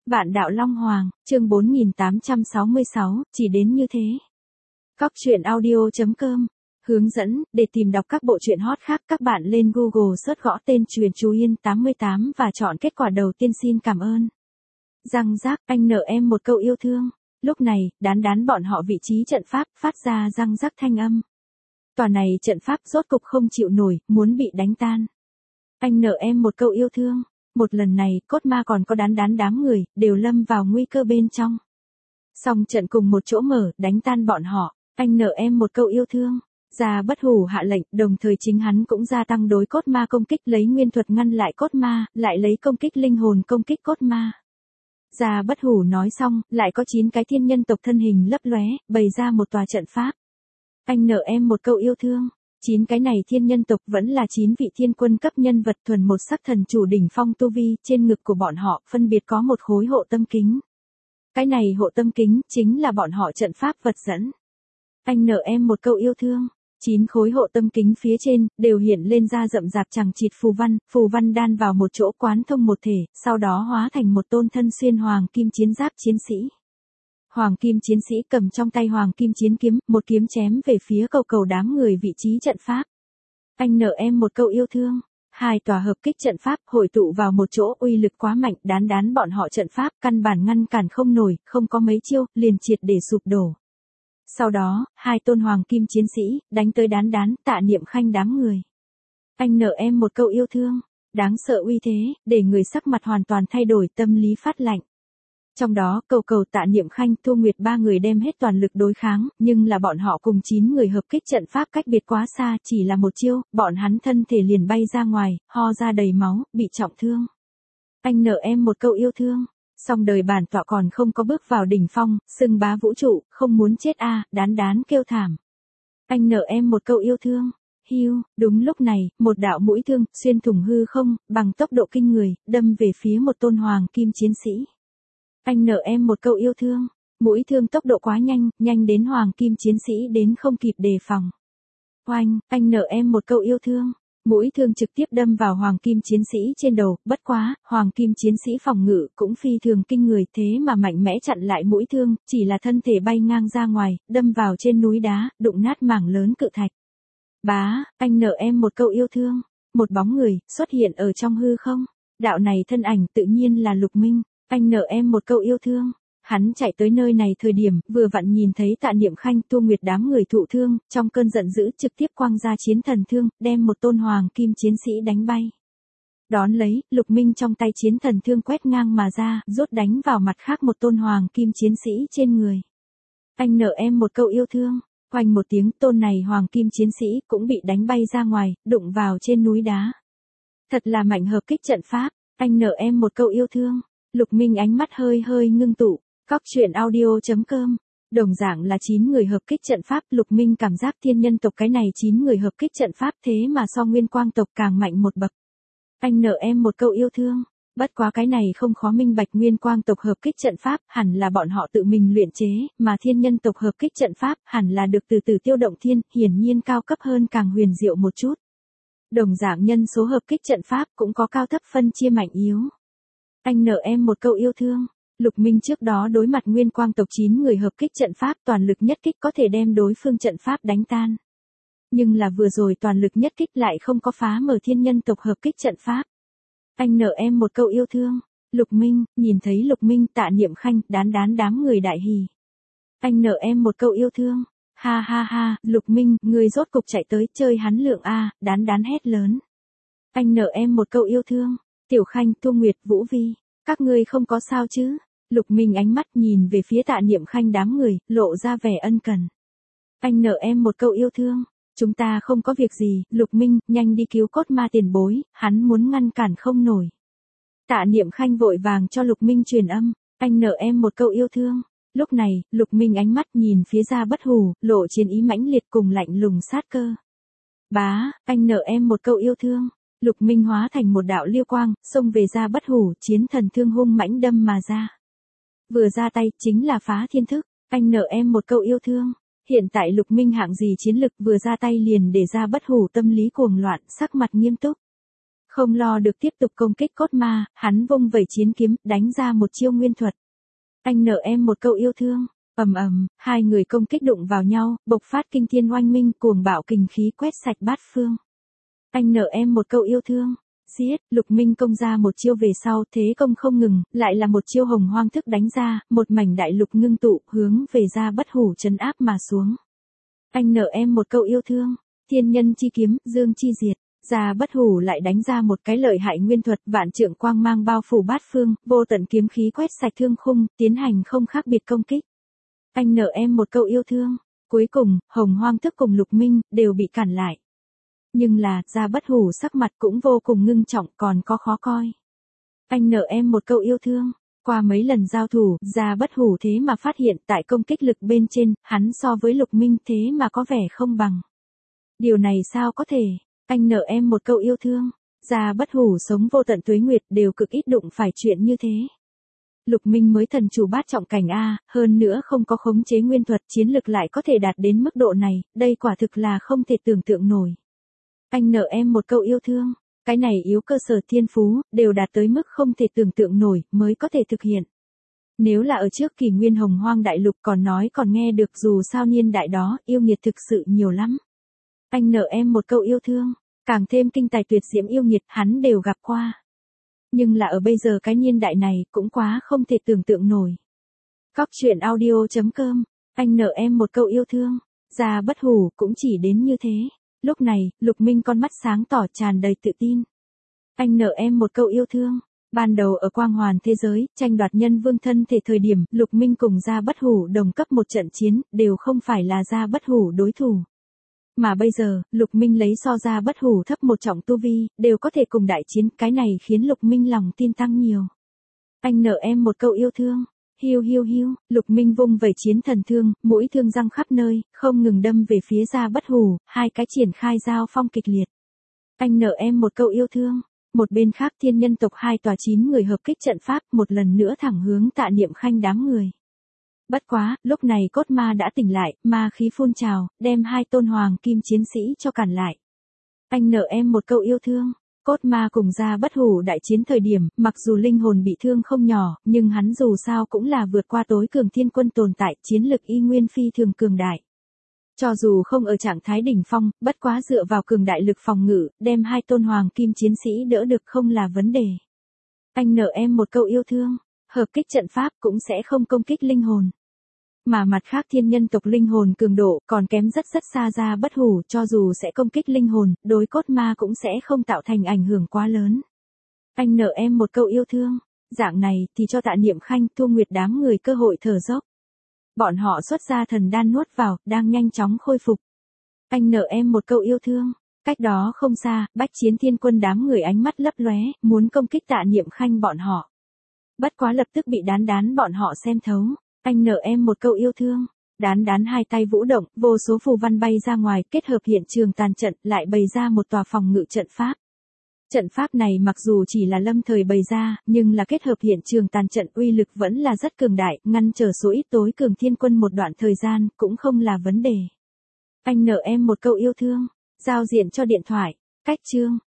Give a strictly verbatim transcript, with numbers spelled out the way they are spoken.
Vạn đạo Long Hoàng, chương bốn nghìn tám trăm sáu mươi sáu, chỉ đến như thế. Cóc truyện audio chấm com. Hướng dẫn, để tìm đọc các bộ truyện hot khác các bạn lên Google search gõ tên Truyện Chú Yên tám mươi tám và chọn kết quả đầu tiên. Xin cảm ơn. Răng rác, anh nợ em một câu yêu thương. Lúc này, đán đán bọn họ vị trí trận pháp phát ra răng rắc thanh âm. Tòa này trận pháp rốt cục không chịu nổi, muốn bị đánh tan. Anh nợ em một câu yêu thương. Một lần này, cốt ma còn có đán đán đám người, đều lâm vào nguy cơ bên trong. Song trận cùng một chỗ mở, đánh tan bọn họ. Anh nợ em một câu yêu thương. Gia Bất Hủ hạ lệnh, đồng thời chính hắn cũng gia tăng đối cốt ma công kích, lấy nguyên thuật ngăn lại cốt ma, lại lấy công kích linh hồn công kích cốt ma. Gia Bất Hủ nói xong, lại có chín cái thiên nhân tộc thân hình lấp lóe, bày ra một tòa trận pháp. Anh nợ em một câu yêu thương. Chín cái này thiên nhân tộc vẫn là chín vị thiên quân cấp nhân vật thuần một sắc thần chủ đỉnh phong tu vi, trên ngực của bọn họ phân biệt có một khối hộ tâm kính. Cái này hộ tâm kính chính là bọn họ trận pháp vật dẫn. Anh nợ em một câu yêu thương. Chín khối hộ tâm kính phía trên đều hiện lên ra rậm rạp chằng chịt phù văn, phù văn đan vào một chỗ quán thông một thể, sau đó hóa thành một tôn thân xuyên hoàng kim chiến giáp chiến sĩ. Hoàng kim chiến sĩ cầm trong tay hoàng kim chiến kiếm, một kiếm chém về phía cầu cầu đám người vị trí trận pháp. Anh nợ em một câu yêu thương. Hai tòa hợp kích trận pháp hội tụ vào một chỗ, uy lực quá mạnh, đán đán bọn họ trận pháp căn bản ngăn cản không nổi, không có mấy chiêu, liền triệt để sụp đổ. Sau đó, hai tôn hoàng kim chiến sĩ đánh tới đán đán, Tạ Niệm Khanh đám người. Anh nợ em một câu yêu thương. Đáng sợ uy thế, để người sắc mặt hoàn toàn thay đổi, tâm lý phát lạnh. Trong đó, cầu cầu Tạ Niệm Khanh, Thu Nguyệt ba người đem hết toàn lực đối kháng, nhưng là bọn họ cùng chín người hợp kích trận pháp cách biệt quá xa, chỉ là một chiêu, bọn hắn thân thể liền bay ra ngoài, ho ra đầy máu, bị trọng thương. Anh nợ em một câu yêu thương. Song đời bản tọa còn không có bước vào đỉnh phong, xưng bá vũ trụ, không muốn chết a, à, đán đán kêu thảm. Anh nợ em một câu yêu thương. Hiu, đúng lúc này, một đạo mũi thương xuyên thủng hư không, bằng tốc độ kinh người, đâm về phía một tôn hoàng kim chiến sĩ. Anh nợ em một câu yêu thương. Mũi thương tốc độ quá nhanh, nhanh đến hoàng kim chiến sĩ đến không kịp đề phòng. Oanh, anh nợ em một câu yêu thương. Mũi thương trực tiếp đâm vào hoàng kim chiến sĩ trên đầu, bất quá, hoàng kim chiến sĩ phòng ngự cũng phi thường kinh người, thế mà mạnh mẽ chặn lại mũi thương, chỉ là thân thể bay ngang ra ngoài, đâm vào trên núi đá, đụng nát mảng lớn cự thạch. Bá, anh nợ em một câu yêu thương. Một bóng người xuất hiện ở trong hư không. Đạo này thân ảnh tự nhiên là Lục Minh. Anh nợ em một câu yêu thương. Hắn chạy tới nơi này thời điểm, vừa vặn nhìn thấy Tạ Niệm Khanh, Thu Nguyệt đám người thụ thương, trong cơn giận dữ trực tiếp quăng ra chiến thần thương, đem một tôn hoàng kim chiến sĩ đánh bay. Đón lấy, Lục Minh trong tay chiến thần thương quét ngang mà ra, rút đánh vào mặt khác một tôn hoàng kim chiến sĩ trên người. Anh nợ em một câu yêu thương. Quanh một tiếng, tôn này hoàng kim chiến sĩ cũng bị đánh bay ra ngoài, đụng vào trên núi đá. Thật là mạnh hợp kích trận pháp. Anh nợ em một câu yêu thương. Lục Minh ánh mắt hơi hơi ngưng tụ. Cóc truyện audio chấm com. Đồng dạng là chín người hợp kích trận pháp, Lục Minh cảm giác thiên nhân tộc cái này chín người hợp kích trận pháp thế mà so Nguyên Quang tộc càng mạnh một bậc. Anh nợ em một câu yêu thương. Bất quá cái này không khó minh bạch, Nguyên Quang tộc hợp kích trận pháp hẳn là bọn họ tự mình luyện chế, mà thiên nhân tộc hợp kích trận pháp hẳn là được từ từ Tiêu Động Thiên, hiển nhiên cao cấp hơn, càng huyền diệu một chút. Đồng dạng nhân số hợp kích trận pháp cũng có cao thấp phân chia mạnh yếu. Anh nợ em một câu yêu thương. Lục Minh trước đó đối mặt Nguyên Quang tộc chín người hợp kích trận pháp, toàn lực nhất kích có thể đem đối phương trận pháp đánh tan. Nhưng là vừa rồi toàn lực nhất kích lại không có phá mở thiên nhân tộc hợp kích trận pháp. Anh nợ em một câu yêu thương. Lục Minh, nhìn thấy Lục Minh, Tạ Niệm Khanh, đán đán đám người đại hỉ. Anh nợ em một câu yêu thương. Ha ha ha, Lục Minh, người rốt cục chạy tới, chơi hắn lượng a, đán đán hét lớn. Anh nợ em một câu yêu thương. Tiểu Khanh, Thu Nguyệt, Vũ Vi, các ngươi không có sao chứ? Lục Minh ánh mắt nhìn về phía Tạ Niệm Khanh đám người, lộ ra vẻ ân cần. Anh nợ em một câu yêu thương. Chúng ta không có việc gì, Lục Minh, nhanh đi cứu cốt ma tiền bối, hắn muốn ngăn cản không nổi. Tạ Niệm Khanh vội vàng cho Lục Minh truyền âm, anh nợ em một câu yêu thương. Lúc này, Lục Minh ánh mắt nhìn phía Gia Bất Hủ, lộ chiến ý mãnh liệt cùng lạnh lùng sát cơ. Bá, anh nợ em một câu yêu thương. Lục Minh hóa thành một đạo liêu quang, xông về Gia Bất Hủ, chiến thần thương hung mãnh đâm mà ra. Vừa ra tay, chính là phá thiên thức. Anh nợ em một câu yêu thương. Hiện tại Lục Minh hạng gì chiến lực, vừa ra tay liền để Gia Bất Hủ tâm lý cuồng loạn, sắc mặt nghiêm túc. Không lo được tiếp tục công kích cốt ma, hắn vung vẩy chiến kiếm, đánh ra một chiêu nguyên thuật. Anh nợ em một câu yêu thương. Ầm ầm, hai người công kích đụng vào nhau, bộc phát kinh thiên oanh minh, cuồng bạo kình khí quét sạch bát phương. Anh nợ em một câu yêu thương. Giết, Lục Minh công ra một chiêu về sau, thế công không ngừng, lại là một chiêu hồng hoang thức đánh ra, một mảnh đại lục ngưng tụ, hướng về ra bất hủ trấn áp mà xuống. Anh nợ em một câu yêu thương. Thiên nhân chi kiếm, dương chi diệt. Ra bất hủ lại đánh ra một cái lợi hại nguyên thuật, vạn trượng quang mang bao phủ bát phương, vô tận kiếm khí quét sạch thương khung, tiến hành không khác biệt công kích. Anh nợ em một câu yêu thương. Cuối cùng, hồng hoang thức cùng Lục Minh, đều bị cản lại. Nhưng là, ra bất hủ sắc mặt cũng vô cùng ngưng trọng, còn có khó coi. Anh nợ em một câu yêu thương. Qua mấy lần giao thủ, ra bất hủ thế mà phát hiện tại công kích lực bên trên, hắn so với Lục Minh thế mà có vẻ không bằng. Điều này sao có thể? Anh nợ em một câu yêu thương. Ra bất hủ sống vô tận tuế nguyệt đều cực ít đụng phải chuyện như thế. Lục Minh mới thần chủ bát trọng cảnh A, hơn nữa không có khống chế nguyên thuật, chiến lực lại có thể đạt đến mức độ này, đây quả thực là không thể tưởng tượng nổi. Anh nợ em một câu yêu thương. Cái này yếu cơ sở thiên phú, đều đạt tới mức không thể tưởng tượng nổi, mới có thể thực hiện. Nếu là ở trước kỷ nguyên hồng hoang đại lục còn nói còn nghe được, dù sao niên đại đó, yêu nghiệt thực sự nhiều lắm. Anh nợ em một câu yêu thương. Càng thêm kinh tài tuyệt diễm yêu nghiệt, hắn đều gặp qua. Nhưng là ở bây giờ cái niên đại này, cũng quá không thể tưởng tượng nổi. Cóc truyện audio chấm com. Anh nợ em một câu yêu thương. Ra bất hủ, cũng chỉ đến như thế. Lúc này, Lục Minh con mắt sáng tỏ tràn đầy tự tin. Anh nợ em một câu yêu thương. Ban đầu ở quang hoàn thế giới, tranh đoạt nhân vương thân thể thời điểm, Lục Minh cùng Ra bất hủ đồng cấp một trận chiến, đều không phải là Ra bất hủ đối thủ. Mà bây giờ, Lục Minh lấy so Ra bất hủ thấp một trọng tu vi, đều có thể cùng đại chiến, cái này khiến Lục Minh lòng tin tăng nhiều. Anh nợ em một câu yêu thương. Hiu hiu hiu, Lục Minh vung vẩy chiến thần thương, mũi thương răng khắp nơi, không ngừng đâm về phía Ra bất hủ, hai cái triển khai giao phong kịch liệt. Anh nợ em một câu yêu thương. Một bên khác thiên nhân tộc hai tòa chín người hợp kích trận pháp, một lần nữa thẳng hướng Tạ Niệm Khanh đám người. Bất quá, lúc này cốt ma đã tỉnh lại, ma khí phun trào, đem hai tôn hoàng kim chiến sĩ cho cản lại. Anh nợ em một câu yêu thương. Cốt ma cùng Ra bất hủ đại chiến thời điểm, mặc dù linh hồn bị thương không nhỏ, nhưng hắn dù sao cũng là vượt qua tối cường thiên quân tồn tại, chiến lực y nguyên phi thường cường đại. Cho dù không ở trạng thái đỉnh phong, bất quá dựa vào cường đại lực phòng ngự, đem hai tôn hoàng kim chiến sĩ đỡ được không là vấn đề. Anh nợ em một câu yêu thương. Hợp kích trận pháp cũng sẽ không công kích linh hồn. Mà mặt khác thiên nhân tộc linh hồn cường độ còn kém rất rất xa Ra bất hủ, cho dù sẽ công kích linh hồn, đối cốt ma cũng sẽ không tạo thành ảnh hưởng quá lớn. Anh nợ em một câu yêu thương. Dạng này thì cho Tạ Niệm Khanh, Thu Nguyệt đám người cơ hội thở dốc. Bọn họ xuất ra thần đan nuốt vào, đang nhanh chóng khôi phục. Anh nợ em một câu yêu thương. Cách đó không xa, Bách Chiến Thiên Quân đám người ánh mắt lấp lóe, muốn công kích Tạ Niệm Khanh bọn họ. Bất quá lập tức bị Đán Đán bọn họ xem thấu. Anh nợ em một câu yêu thương. Đán Đán hai tay vũ động, vô số phù văn bay ra ngoài, kết hợp hiện trường tàn trận, lại bày ra một tòa phòng ngự trận pháp. Trận pháp này mặc dù chỉ là lâm thời bày ra, nhưng là kết hợp hiện trường tàn trận, uy lực vẫn là rất cường đại, ngăn trở số ít tối cường thiên quân một đoạn thời gian, cũng không là vấn đề. Anh nợ em một câu yêu thương. Giao diện cho điện thoại. Cách chương.